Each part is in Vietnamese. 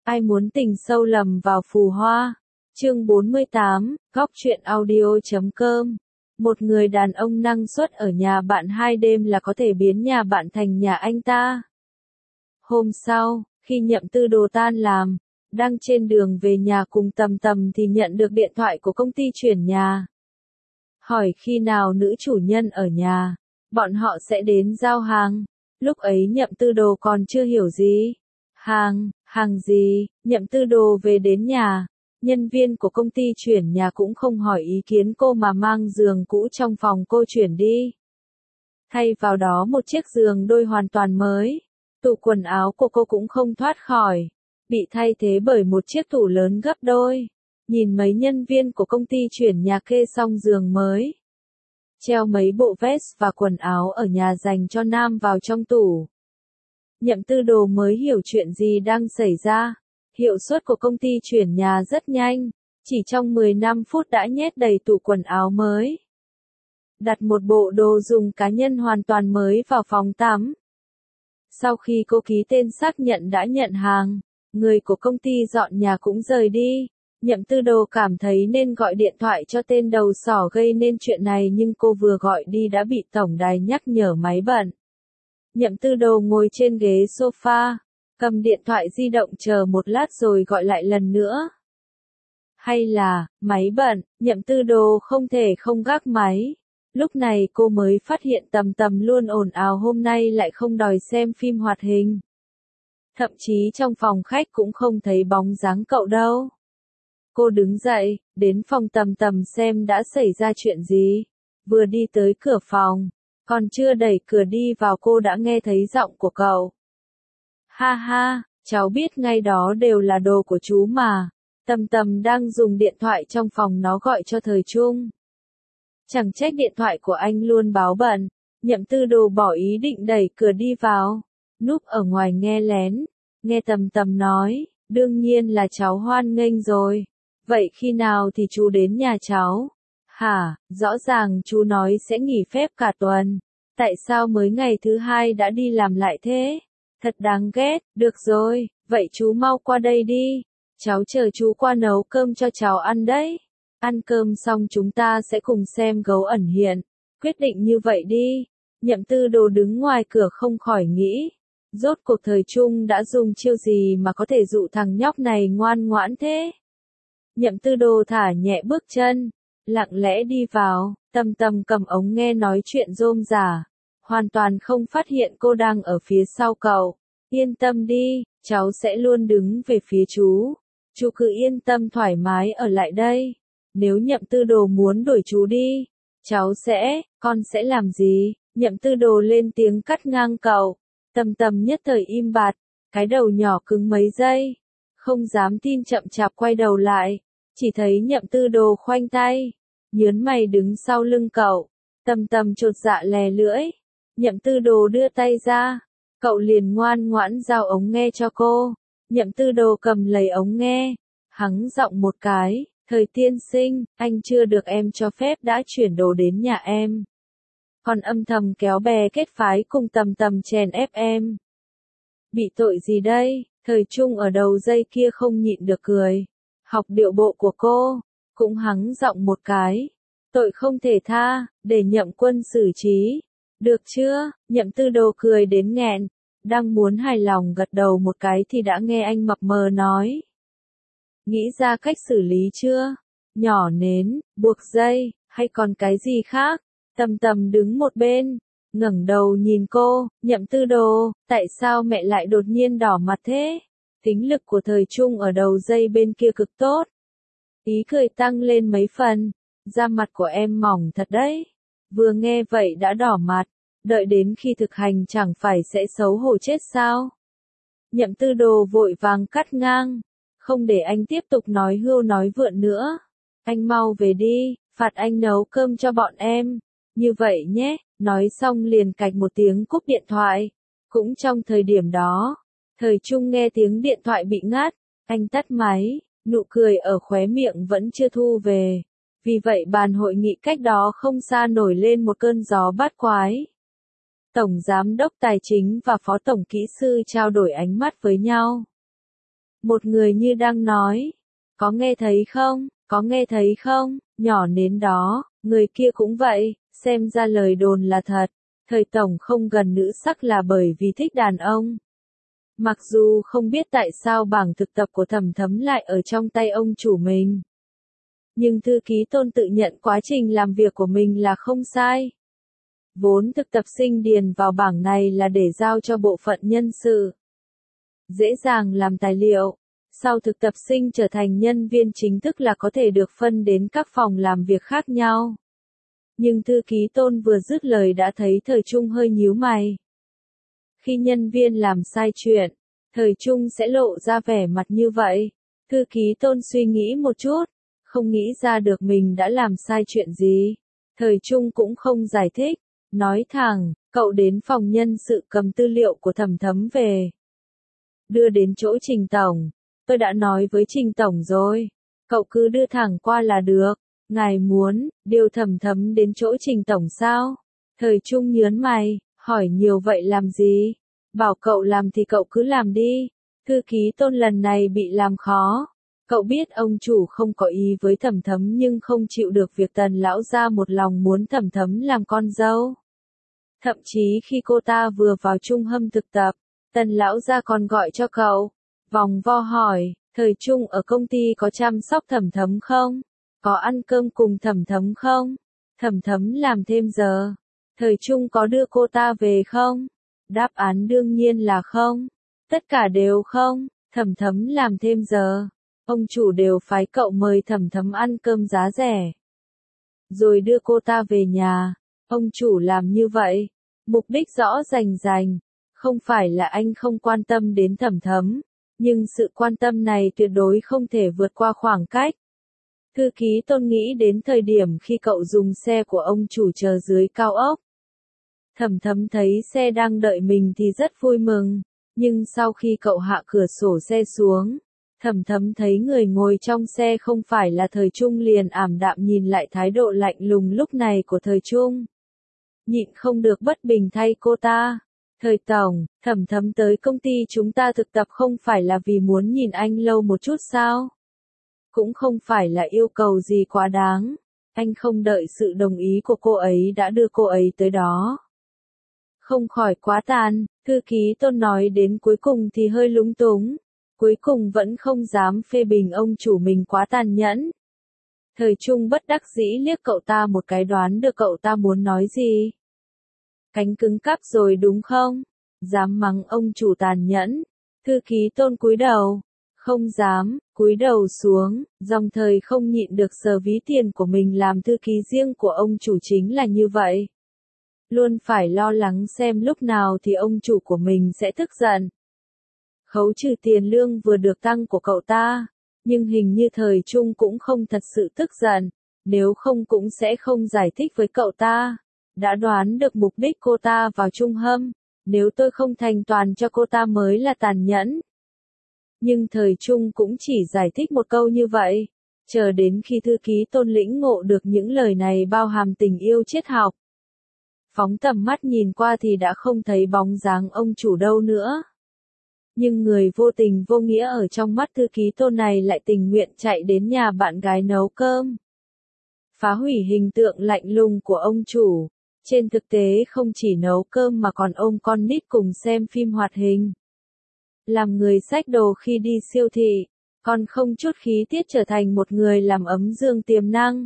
Ai muốn tình sâu lầm vào phù hoa. Chương 48, góc truyện audio.com. Một người đàn ông năng suất ở nhà bạn 2 đêm là có thể biến nhà bạn thành nhà anh ta. Hôm sau, khi Nhậm Tư Đồ tan làm, đang trên đường về nhà cùng Tầm Tầm thì nhận được điện thoại của công ty chuyển nhà. Hỏi khi nào nữ chủ nhân ở nhà, bọn họ sẽ đến giao hàng. Lúc ấy Nhậm Tư Đồ còn chưa hiểu gì. Hàng gì, Nhậm Tư Đồ về đến nhà. Nhân viên của công ty chuyển nhà cũng không hỏi ý kiến cô mà mang giường cũ trong phòng cô chuyển đi. Thay vào đó một chiếc giường đôi hoàn toàn mới. Tủ quần áo của cô cũng không thoát khỏi. Bị thay thế bởi một chiếc tủ lớn gấp đôi. Nhìn mấy nhân viên của công ty chuyển nhà kê xong giường mới. Treo mấy bộ vest và quần áo ở nhà dành cho nam vào trong tủ. Nhậm Tư Đồ mới hiểu chuyện gì đang xảy ra. Hiệu suất của công ty chuyển nhà rất nhanh, chỉ trong 15 phút đã nhét đầy tủ quần áo mới. Đặt một bộ đồ dùng cá nhân hoàn toàn mới vào phòng tắm. Sau khi cô ký tên xác nhận đã nhận hàng, người của công ty dọn nhà cũng rời đi. Nhậm Tư Đồ cảm thấy nên gọi điện thoại cho tên đầu sỏ gây nên chuyện này nhưng cô vừa gọi đi đã bị tổng đài nhắc nhở máy bận. Nhậm Tư Đồ ngồi trên ghế sofa, cầm điện thoại di động chờ một lát rồi gọi lại lần nữa. Hay là, máy bận, Nhậm Tư Đồ không thể không gác máy. Lúc này cô mới phát hiện Tầm Tầm luôn ồn ào hôm nay lại không đòi xem phim hoạt hình. Thậm chí trong phòng khách cũng không thấy bóng dáng cậu đâu. Cô đứng dậy, đến phòng Tầm Tầm xem đã xảy ra chuyện gì. Vừa đi tới cửa phòng, còn chưa đẩy cửa đi vào cô đã nghe thấy giọng của cậu. Ha ha, cháu biết ngay đó đều là đồ của chú mà. Tầm Tầm đang dùng điện thoại trong phòng nó gọi cho Thời Trung. Chẳng trách điện thoại của anh luôn báo bận. Nhậm Tư Đồ bỏ ý định đẩy cửa đi vào. Núp ở ngoài nghe lén. Nghe Tầm Tầm nói, đương nhiên là cháu hoan nghênh rồi. Vậy khi nào thì chú đến nhà cháu? Hả, rõ ràng chú nói sẽ nghỉ phép cả tuần. Tại sao mới ngày thứ 2 đã đi làm lại thế? Thật đáng ghét, được rồi, vậy chú mau qua đây đi. Cháu chờ chú qua nấu cơm cho cháu ăn đấy. Ăn cơm xong chúng ta sẽ cùng xem Gấu Ẩn Hiện. Quyết định như vậy đi. Nhậm Tư Đồ đứng ngoài cửa không khỏi nghĩ. Rốt cuộc Thời Trung đã dùng chiêu gì mà có thể dụ thằng nhóc này ngoan ngoãn thế? Nhậm Tư Đồ thả nhẹ bước chân, lặng lẽ đi vào. Tầm Tầm cầm ống nghe nói chuyện rôm rả. Hoàn toàn không phát hiện cô đang ở phía sau cậu. Yên tâm đi, cháu sẽ luôn đứng về phía chú. Chú cứ yên tâm thoải mái ở lại đây. Nếu Nhậm Tư Đồ muốn đuổi chú đi, con sẽ làm gì? Nhậm Tư Đồ lên tiếng cắt ngang cậu. Tầm Tầm nhất thời im bặt, cái đầu nhỏ cứng mấy giây. Không dám tin chậm chạp quay đầu lại, chỉ thấy Nhậm Tư Đồ khoanh tay, nhớn mày đứng sau lưng cậu. Tầm Tầm chột dạ lè lưỡi. Nhậm Tư Đồ đưa tay ra, cậu liền ngoan ngoãn giao ống nghe cho cô. Nhậm Tư Đồ cầm lấy ống nghe, hắng giọng một cái, Thời tiên sinh, anh chưa được em cho phép đã chuyển đồ đến nhà em. Còn âm thầm kéo bè kết phái cùng Tầm Tầm chèn ép em. Bị tội gì đây? Thời Trung ở đầu dây kia không nhịn được cười. Học điệu bộ của cô, cũng hắng giọng một cái. Tội không thể tha, để Nhậm Quân xử trí. Được chưa? Nhậm Tư Đồ cười đến nghẹn. Đang muốn hài lòng gật đầu một cái thì đã nghe anh mập mờ nói. Nghĩ ra cách xử lý chưa? Nhỏ nến, buộc dây, hay còn cái gì khác? Tầm Tầm đứng một bên, ngẩng đầu nhìn cô. Nhậm Tư Đồ, tại sao mẹ lại đột nhiên đỏ mặt thế? Tính lực của Thời Trung ở đầu dây bên kia cực tốt. Ý cười tăng lên mấy phần. Da mặt của em mỏng thật đấy. Vừa nghe vậy đã đỏ mặt. Đợi đến khi thực hành chẳng phải sẽ xấu hổ chết sao? Nhậm Tư Đồ vội vàng cắt ngang. Không để anh tiếp tục nói hưu nói vượn nữa. Anh mau về đi, phạt anh nấu cơm cho bọn em. Như vậy nhé, nói xong liền cạch một tiếng cúp điện thoại. Cũng trong thời điểm đó, Thời Trung nghe tiếng điện thoại bị ngắt. Anh tắt máy, nụ cười ở khóe miệng vẫn chưa thu về. Vì vậy bàn hội nghị cách đó không xa nổi lên một cơn gió bát quái. Tổng Giám đốc Tài chính và Phó Tổng Kỹ sư trao đổi ánh mắt với nhau. Một người như đang nói. Có nghe thấy không? Có nghe thấy không? Nhỏ nến đó, người kia cũng vậy, xem ra lời đồn là thật. Thời tổng không gần nữ sắc là bởi vì thích đàn ông. Mặc dù không biết tại sao bảng thực tập của Thẩm Thấm lại ở trong tay ông chủ mình. Nhưng thư ký Tôn tự nhận quá trình làm việc của mình là không sai. Vốn thực tập sinh điền vào bảng này là để giao cho bộ phận nhân sự. Dễ dàng làm tài liệu. Sau thực tập sinh trở thành nhân viên chính thức là có thể được phân đến các phòng làm việc khác nhau. Nhưng thư ký Tôn vừa dứt lời đã thấy Thời Trung hơi nhíu mày. Khi nhân viên làm sai chuyện, Thời Trung sẽ lộ ra vẻ mặt như vậy. Thư ký Tôn suy nghĩ một chút, không nghĩ ra được mình đã làm sai chuyện gì. Thời Trung cũng không giải thích, nói thẳng, cậu đến phòng nhân sự cầm tư liệu của Thẩm Thấm về. Đưa đến chỗ Trình Tổng, tôi đã nói với Trình Tổng rồi, cậu cứ đưa thẳng qua là được. Ngài muốn, điều Thẩm Thấm đến chỗ Trình Tổng sao? Thời Trung nhớn mày, hỏi nhiều vậy làm gì? Bảo cậu làm thì cậu cứ làm đi. Thư ký Tôn lần này bị làm khó. Cậu biết ông chủ không có ý với Thẩm Thấm nhưng không chịu được việc Tần lão gia một lòng muốn Thẩm Thấm làm con dâu. Thậm chí khi cô ta vừa vào Trung Hâm thực tập, Tần lão gia còn gọi cho cậu. Vòng vo hỏi, Thời Trung ở công ty có chăm sóc Thẩm Thấm không? Có ăn cơm cùng Thẩm Thấm không? Thẩm Thấm làm thêm giờ. Thời Trung có đưa cô ta về không? Đáp án đương nhiên là không. Tất cả đều không. Thẩm Thấm làm thêm giờ. Ông chủ đều phái cậu mời Thẩm Thấm ăn cơm giá rẻ. Rồi đưa cô ta về nhà. Ông chủ làm như vậy. Mục đích rõ rành. Không phải là anh không quan tâm đến Thẩm Thấm. Nhưng sự quan tâm này tuyệt đối không thể vượt qua khoảng cách. Thư ký Tôn nghĩ đến thời điểm khi cậu dùng xe của ông chủ chờ dưới cao ốc. Thẩm Thấm thấy xe đang đợi mình thì rất vui mừng. Nhưng sau khi cậu hạ cửa sổ xe xuống, Thẩm Thấm thấy người ngồi trong xe không phải là Thời Trung liền ảm đạm nhìn lại thái độ lạnh lùng lúc này của Thời Trung. Nhịn không được bất bình thay cô ta. Thời Tổng, Thẩm Thấm tới công ty chúng ta thực tập không phải là vì muốn nhìn anh lâu một chút sao? Cũng không phải là yêu cầu gì quá đáng. Anh không đợi sự đồng ý của cô ấy đã đưa cô ấy tới đó. Không khỏi quá tàn, thư ký Tôn nói đến cuối cùng thì hơi lúng túng. Cuối cùng vẫn không dám phê bình ông chủ mình quá tàn nhẫn. Thời Trung bất đắc dĩ liếc cậu ta một cái đoán được cậu ta muốn nói gì. Cánh cứng cắp rồi đúng không? Dám mắng ông chủ tàn nhẫn. Thư ký Tôn cúi đầu. Không dám, cúi đầu xuống, dòng Thời không nhịn được sờ ví tiền của mình làm thư ký riêng của ông chủ chính là như vậy. Luôn phải lo lắng xem lúc nào thì ông chủ của mình sẽ tức giận. Khấu trừ tiền lương vừa được tăng của cậu ta, nhưng hình như Thời Trung cũng không thật sự tức giận, nếu không cũng sẽ không giải thích với cậu ta. Đã đoán được mục đích cô ta vào Trung Hâm, nếu tôi không thành toàn cho cô ta mới là tàn nhẫn. Nhưng Thời Trung cũng chỉ giải thích một câu như vậy, chờ đến khi thư ký Tôn lĩnh ngộ được những lời này bao hàm tình yêu triết học. Phóng tầm mắt nhìn qua thì đã không thấy bóng dáng ông chủ đâu nữa. Nhưng người vô tình vô nghĩa ở trong mắt thư ký Tôn này lại tình nguyện chạy đến nhà bạn gái nấu cơm. Phá hủy hình tượng lạnh lùng của ông chủ. Trên thực tế không chỉ nấu cơm mà còn ôm con nít cùng xem phim hoạt hình. Làm người xách đồ khi đi siêu thị, còn không chút khí tiết trở thành một người làm ấm giường tiềm năng.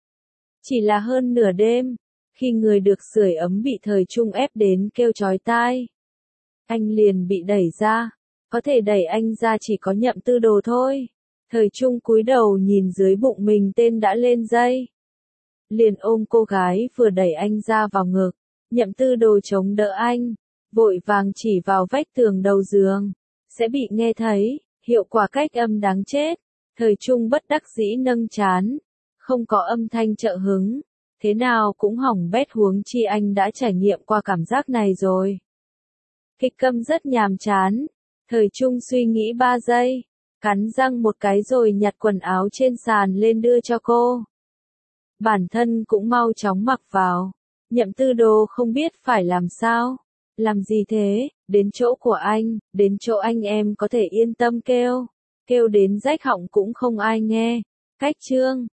Chỉ là hơn nửa đêm, khi người được sưởi ấm bị Thời Trung ép đến kêu chói tai. Anh liền bị đẩy ra, có thể đẩy anh ra chỉ có Nhậm Tư Đồ thôi. Thời Trung cúi đầu nhìn dưới bụng mình tên đã lên dây. Liền ôm cô gái vừa đẩy anh ra vào ngực, Nhậm Tư Đồ chống đỡ anh, vội vàng chỉ vào vách tường đầu giường. Sẽ bị nghe thấy, hiệu quả cách âm đáng chết. Thời Trung bất đắc dĩ nâng trán, không có âm thanh trợ hứng, thế nào cũng hỏng bét huống chi anh đã trải nghiệm qua cảm giác này rồi. Kịch câm rất nhàm chán, Thời Trung suy nghĩ 3 giây, cắn răng một cái rồi nhặt quần áo trên sàn lên đưa cho cô. Bản thân cũng mau chóng mặc vào, Nhậm Tư Đồ không biết phải làm sao. Làm gì thế, đến chỗ của anh, đến chỗ anh em có thể yên tâm kêu. kêu đến rách họng cũng không ai nghe. Cách chương